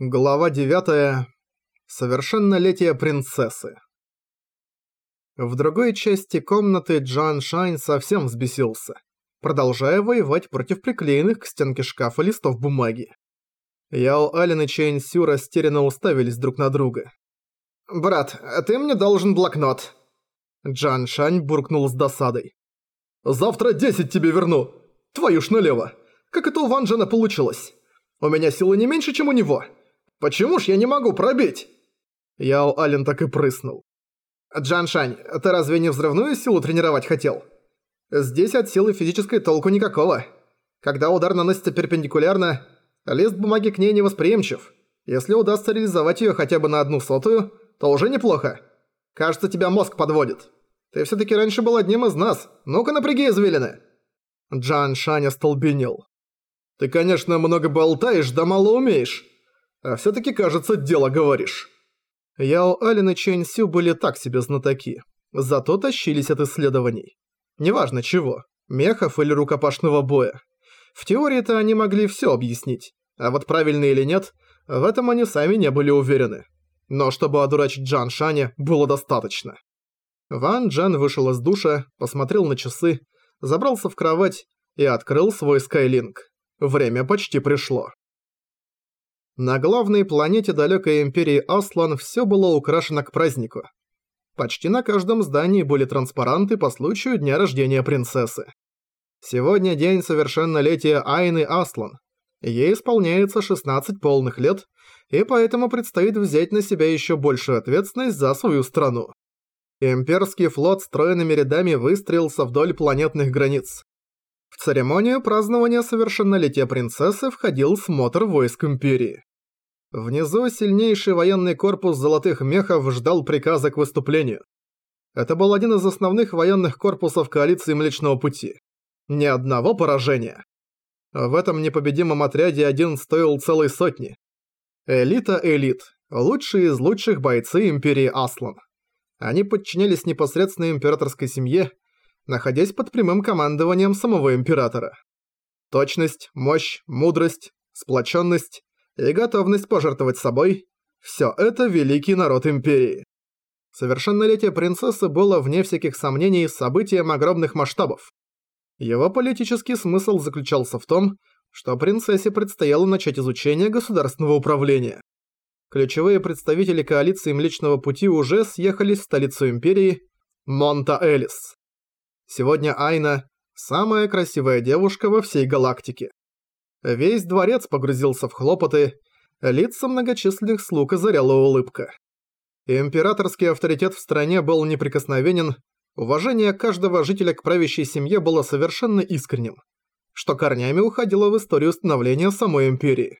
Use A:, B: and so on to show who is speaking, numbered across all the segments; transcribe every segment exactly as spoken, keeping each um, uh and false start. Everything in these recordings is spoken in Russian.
A: Глава девятая. Совершеннолетие принцессы. В другой части комнаты Джан Шань совсем взбесился, продолжая воевать против приклеенных к стенке шкафа листов бумаги. Яо Ален и Чэнь Сю растерянно уставились друг на друга. «Брат, ты мне должен блокнот!» Джан Шань буркнул с досадой. «Завтра десять тебе верну! Твою ж налево! Как это у Ван Джена получилось? У меня силы не меньше, чем у него! Почему ж я не могу пробить?» Яо Ален так и прыснул. «Джан Шань, ты разве не взрывную силу тренировать хотел? Здесь от силы физической толку никакого. Когда удар наносится перпендикулярно, лист бумаги к ней невосприимчив. Если удастся реализовать её хотя бы на одну сотую, то уже неплохо. Кажется, тебя мозг подводит. Ты всё-таки раньше был одним из нас. Ну-ка напряги извилины!» Джан Шань остолбенел. «Ты, конечно, много болтаешь, да мало умеешь. А всё-таки, кажется, дело говоришь». Яо Ален и Чэнь Сю были так себе знатоки, зато тащились от исследований. Неважно чего, мехов или рукопашного боя. В теории-то они могли всё объяснить, а вот правильно или нет, в этом они сами не были уверены. Но чтобы одурачить Джан Шаня, было достаточно. Ван Джен вышел из душа, посмотрел на часы, забрался в кровать и открыл свой Скайлинк. Время почти пришло. На главной планете далекой империи Аслан все было украшено к празднику. Почти на каждом здании были транспаранты по случаю дня рождения принцессы. Сегодня день совершеннолетия Айны Аслан. Ей исполняется шестнадцать полных лет, и поэтому предстоит взять на себя еще большую ответственность за свою страну. Имперский флот стройными рядами выстроился вдоль планетных границ. В церемонию празднования совершеннолетия принцессы входил смотр войск Империи. Внизу сильнейший военный корпус золотых мехов ждал приказа к выступлению. Это был один из основных военных корпусов коалиции Млечного Пути. Ни одного поражения. В этом непобедимом отряде один стоил целой сотни. Элита элит, лучшие из лучших бойцы Империи Аслан. Они подчинялись непосредственно императорской семье, находясь под прямым командованием самого императора. Точность, мощь, мудрость, сплоченность и готовность пожертвовать собой – все это великий народ империи. Совершеннолетие принцессы было, вне всяких сомнений, событием огромных масштабов. Его политический смысл заключался в том, что принцессе предстояло начать изучение государственного управления. Ключевые представители коалиции Млечного Пути уже съехались в столицу империи – Монта-Элис. Сегодня Айна – самая красивая девушка во всей галактике. Весь дворец погрузился в хлопоты, лица многочисленных слуг озаряла улыбка. Императорский авторитет в стране был неприкосновенен, уважение каждого жителя к правящей семье было совершенно искренним, что корнями уходило в историю становления самой империи.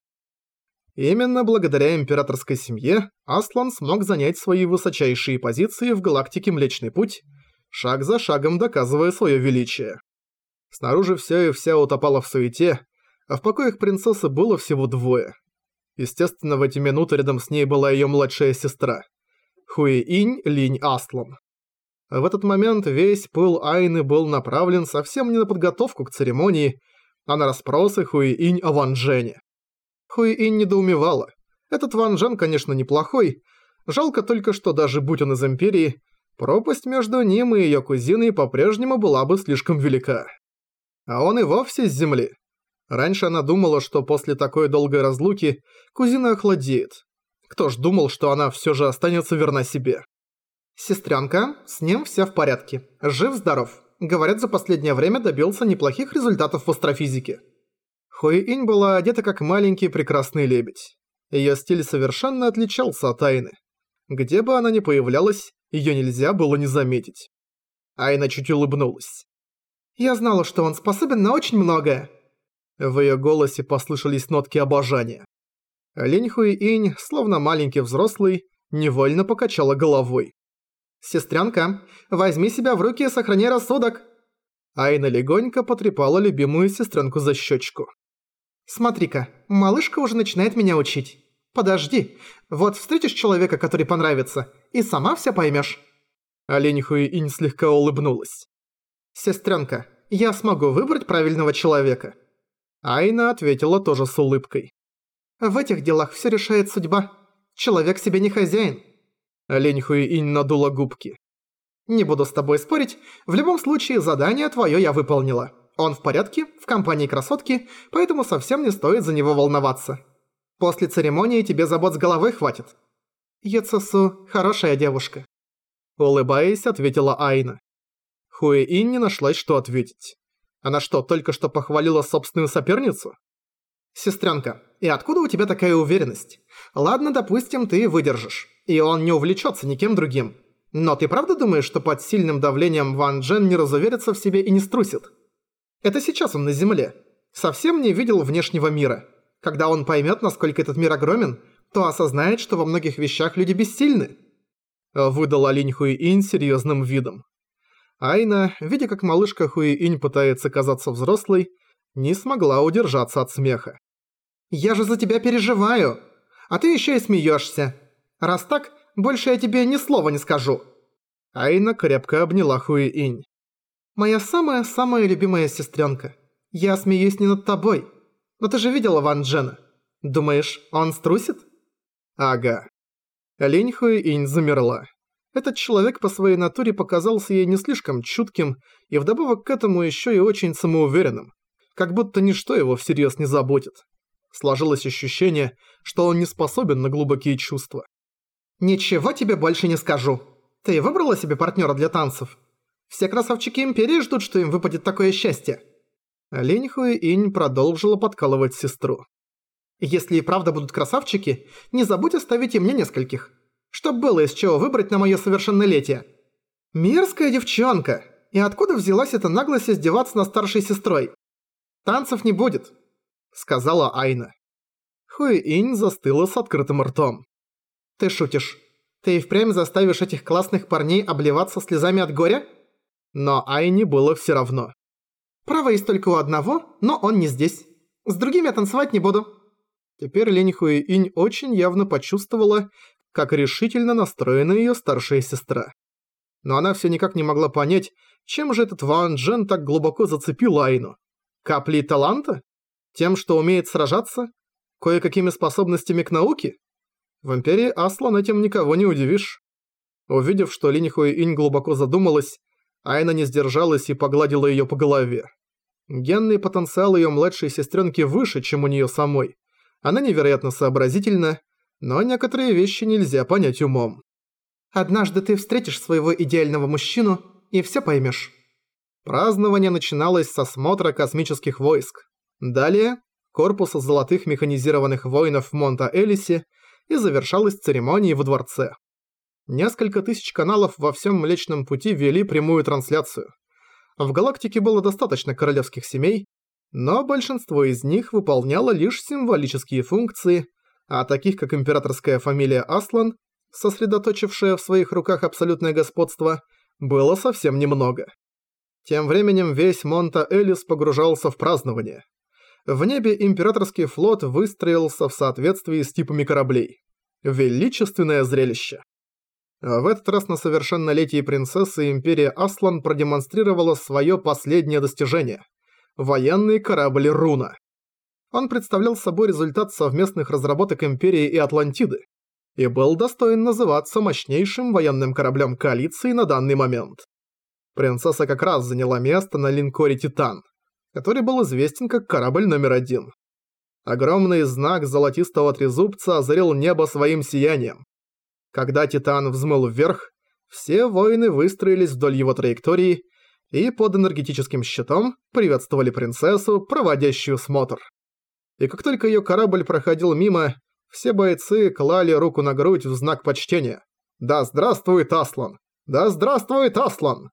A: Именно благодаря императорской семье Аслан смог занять свои высочайшие позиции в галактике Млечный Путь, шаг за шагом доказывая свое величие. Снаружи все и вся утопало в суете, а в покоях принцессы было всего двое. Естественно, в эти минуты рядом с ней была ее младшая сестра, Хуи-инь Линь Аслан. В этот момент весь пыл Айны был направлен совсем не на подготовку к церемонии, а на расспросы Хуи-инь о Ван Джене. Хуи-инь недоумевала. Этот Ван Джен, конечно, неплохой, жалко только, что даже будь он из Империи, пропасть между ним и ее кузиной по-прежнему была бы слишком велика. А он и вовсе с земли. Раньше она думала, что после такой долгой разлуки кузина охладеет. Кто ж думал, что она все же останется верна себе? «Сестренка, с ним все в порядке. Жив-здоров. Говорят, за последнее время добился неплохих результатов в астрофизике». Хуи-инь была одета как маленький прекрасный лебедь. Ее стиль совершенно отличался от Айны. Где бы она ни появлялась, ее нельзя было не заметить. Айна чуть улыбнулась. «Я знала, что он способен на очень многое». В ее голосе послышались нотки обожания. Линь Хуи-инь, словно маленький взрослый, невольно покачала головой. «Сестренка, возьми себя в руки и сохрани рассудок!» Айна легонько потрепала любимую сестренку за щечку. «Смотри-ка, малышка уже начинает меня учить. Подожди, вот встретишь человека, который понравится, и сама все поймешь». Линь Хуи-инь слегка улыбнулась. «Сестренка, я смогу выбрать правильного человека». Айна ответила тоже с улыбкой. В этих делах все решает судьба. Человек себе не хозяин. Линь Хуиинь надула губки. Не буду с тобой спорить, в любом случае задание твое я выполнила. Он в порядке, в компании красотки, поэтому совсем не стоит за него волноваться. После церемонии тебе забот с головой хватит. Юцесу хорошая девушка. Улыбаясь, ответила Айна. Хуиинь не нашлась, что ответить. Она что, только что похвалила собственную соперницу? Сестренка, и откуда у тебя такая уверенность? Ладно, допустим, ты выдержишь, и он не увлечется никем другим. Но ты правда думаешь, что под сильным давлением Ван Джен не разуверится в себе и не струсит? Это сейчас он на земле. Совсем не видел внешнего мира. Когда он поймет, насколько этот мир огромен, то осознает, что во многих вещах люди бессильны. Выдала Линь Хуиинь серьезным видом. Айна, видя, как малышка Хуиинь пытается казаться взрослой, не смогла удержаться от смеха. «Я же за тебя переживаю, а ты еще и смеешься. Раз так, больше я тебе ни слова не скажу». Айна крепко обняла Хуиинь. «Моя самая-самая любимая сестренка. Я смеюсь не над тобой. Но ты же видела Ван Джена. Думаешь, он струсит?» «Ага». Линь Хуиинь замерла. Этот человек по своей натуре показался ей не слишком чутким и вдобавок к этому еще и очень самоуверенным. Как будто ничто его всерьез не заботит. Сложилось ощущение, что он не способен на глубокие чувства. «Ничего тебе больше не скажу. Ты выбрала себе партнера для танцев? Все красавчики Империи ждут, что им выпадет такое счастье». Линь Хуиинь продолжила подкалывать сестру. «Если и правда будут красавчики, не забудь оставить и мне нескольких, чтоб было из чего выбрать на моё совершеннолетие». «Мерзкая девчонка! И откуда взялась эта наглость издеваться над старшей сестрой?» «Танцев не будет», — сказала Айна. Хуиинь застыла с открытым ртом. «Ты шутишь? Ты и впрямь заставишь этих классных парней обливаться слезами от горя?» Но Айне было всё равно. «Право есть только у одного, но он не здесь. С другими я танцевать не буду». Теперь Линь Хуиинь очень явно почувствовала, как решительно настроена её старшая сестра. Но она всё никак не могла понять, чем же этот Ван Джен так глубоко зацепил Айну. Каплей таланта? Тем, что умеет сражаться? Кое-какими способностями к науке? В Империи Аслан этим никого не удивишь. Увидев, что Линь Хуиинь глубоко задумалась, Айна не сдержалась и погладила её по голове. Генный потенциал её младшей сестрёнки выше, чем у неё самой. Она невероятно сообразительна, но некоторые вещи нельзя понять умом. «Однажды ты встретишь своего идеального мужчину и всё поймёшь». Празднование начиналось с осмотра космических войск. Далее – корпуса золотых механизированных воинов в Монта-Элисе и завершалась церемонией во дворце. Несколько тысяч каналов во всем Млечном Пути вели прямую трансляцию. В галактике было достаточно королевских семей, но большинство из них выполняло лишь символические функции, а таких как императорская фамилия Аслан, сосредоточившая в своих руках абсолютное господство, было совсем немного. Тем временем весь Монта-Элис погружался в празднование. В небе императорский флот выстроился в соответствии с типами кораблей. Величественное зрелище. В этот раз на совершеннолетие принцессы Империя Аслан продемонстрировала свое последнее достижение – военный корабль Руна. Он представлял собой результат совместных разработок Империи и Атлантиды и был достоин называться мощнейшим военным кораблем коалиции на данный момент. Принцесса как раз заняла место на линкоре «Титан», который был известен как корабль номер один. Огромный знак золотистого трезубца озарил небо своим сиянием. Когда «Титан» взмыл вверх, все воины выстроились вдоль его траектории и под энергетическим щитом приветствовали принцессу, проводящую смотр. И как только ее корабль проходил мимо, все бойцы клали руку на грудь в знак почтения. «Да здравствует Аслан! Да здравствует Аслан!»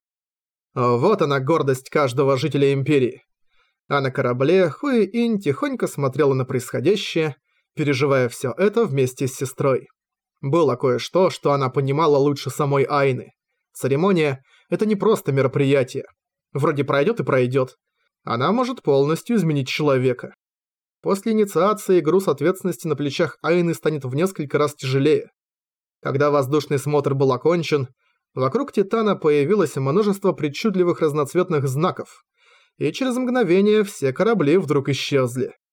A: Вот она гордость каждого жителя Империи. А на корабле Хуиинь тихонько смотрела на происходящее, переживая все это вместе с сестрой. Было кое-что, что она понимала лучше самой Айны. Церемония – это не просто мероприятие. Вроде пройдет и пройдет. Она может полностью изменить человека. После инициации груз ответственности на плечах Айны станет в несколько раз тяжелее. Когда воздушный смотр был окончен, вокруг Титана появилось множество причудливых разноцветных знаков, и через мгновение все корабли вдруг исчезли.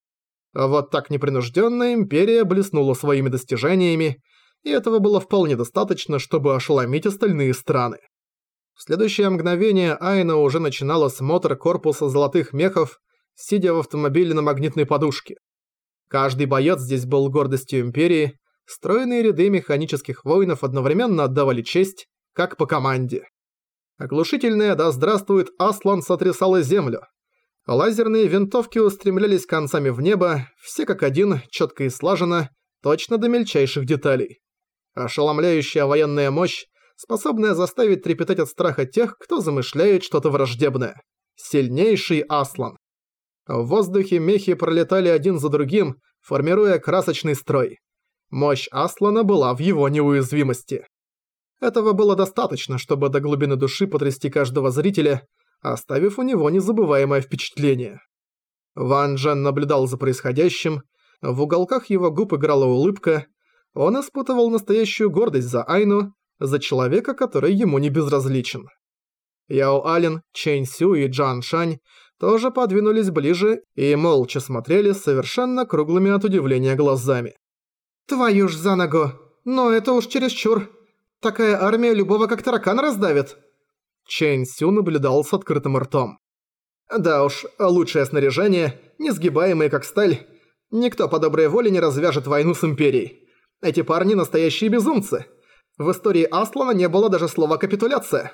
A: А вот так непринужденная империя блеснула своими достижениями, и этого было вполне достаточно, чтобы ошеломить остальные страны. В следующее мгновение Айна уже начинала смотр корпуса золотых мехов, сидя в автомобиле на магнитной подушке. Каждый боец здесь был гордостью империи, стройные ряды механических воинов одновременно отдавали честь, как по команде. Оглушительное «Да здравствует Аслан» сотрясало землю. Лазерные винтовки устремлялись концами в небо, все как один, четко и слаженно, точно до мельчайших деталей. Ошеломляющая военная мощь, способная заставить трепетать от страха тех, кто замышляет что-то враждебное. Сильнейший Аслан. В воздухе мехи пролетали один за другим, формируя красочный строй. Мощь Аслана была в его неуязвимости. Этого было достаточно, чтобы до глубины души потрясти каждого зрителя, оставив у него незабываемое впечатление. Ван Джен наблюдал за происходящим, в уголках его губ играла улыбка, он испытывал настоящую гордость за Айну, за человека, который ему не безразличен. Яо Ален, Чэнь Сю и Джан Шань тоже подвинулись ближе и молча смотрели совершенно круглыми от удивления глазами. «Твою ж за ногу! Но это уж чересчур! Такая армия любого как таракана раздавит!» Чэнь Сю наблюдал с открытым ртом. «Да уж, лучшее снаряжение, несгибаемые как сталь. Никто по доброй воле не развяжет войну с Империей. Эти парни настоящие безумцы. В истории Аслана не было даже слова «капитуляция».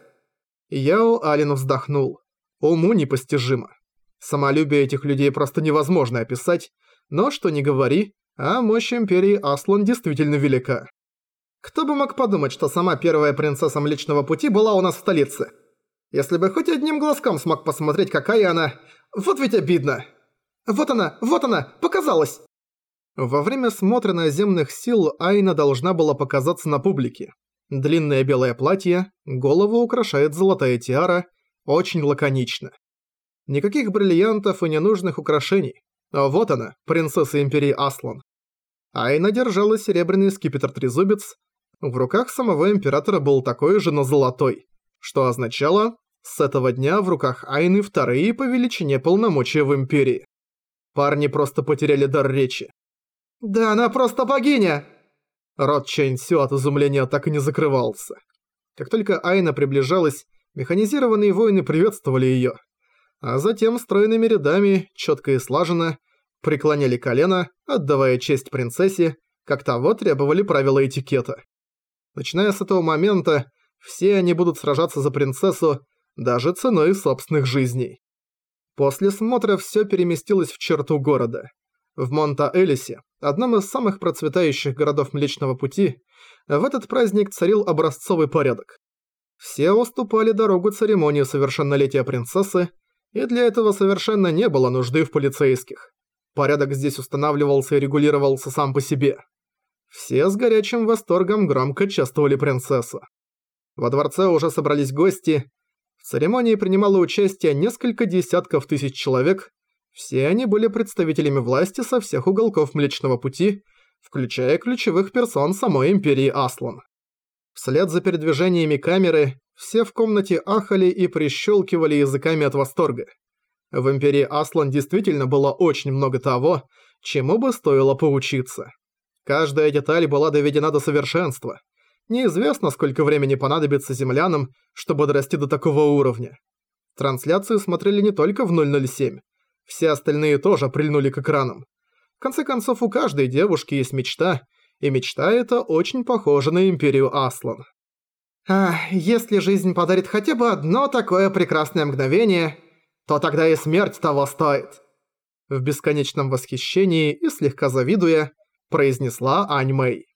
A: Яо Ален вздохнул. Уму непостижимо. Самолюбие этих людей просто невозможно описать, но что ни говори, а мощь Империи Аслан действительно велика. Кто бы мог подумать, что сама первая принцесса Млечного Пути была у нас в столице? Если бы хоть одним глазком смог посмотреть, какая она... Вот ведь обидно. Вот она, вот она, показалась! Во время смотра наземных сил Айна должна была показаться на публике. Длинное белое платье, голову украшает золотая тиара, очень лаконично. Никаких бриллиантов и ненужных украшений. А вот она, принцесса Империи Аслан. Айна держала серебряный скипетр-трезубец, в руках самого императора был такой же, но золотой, что означало, с этого дня в руках Айны вторые по величине полномочия в Империи. Парни просто потеряли дар речи. «Да она просто богиня!» Рот Чэнь Сю от изумления так и не закрывался. Как только Айна приближалась, механизированные воины приветствовали её, а затем стройными рядами, чётко и слаженно, преклоняли колено, отдавая честь принцессе, как того требовали правила этикета. Начиная с этого момента, все они будут сражаться за принцессу, даже ценой собственных жизней. После смотра всё переместилось в черту города. В Монта-Элисе, одном из самых процветающих городов Млечного Пути, в этот праздник царил образцовый порядок. Все уступали дорогу церемонии совершеннолетия принцессы, и для этого совершенно не было нужды в полицейских. Порядок здесь устанавливался и регулировался сам по себе. Все с горячим восторгом громко чествовали принцессу. Во дворце уже собрались гости. В церемонии принимало участие несколько десятков тысяч человек. Все они были представителями власти со всех уголков Млечного Пути, включая ключевых персон самой Империи Аслан. Вслед за передвижениями камеры, все в комнате ахали и прищелкивали языками от восторга. В Империи Аслан действительно было очень много того, чему бы стоило поучиться. Каждая деталь была доведена до совершенства. Неизвестно, сколько времени понадобится землянам, чтобы дорасти до такого уровня. Трансляцию смотрели не только в ноль ноль семь. Все остальные тоже прильнули к экранам. В конце концов, у каждой девушки есть мечта, и мечта эта очень похожа на Империю Аслан. «Ах, если жизнь подарит хотя бы одно такое прекрасное мгновение, то тогда и смерть того стоит!» В бесконечном восхищении и слегка завидуя, произнесла Ань Мэй.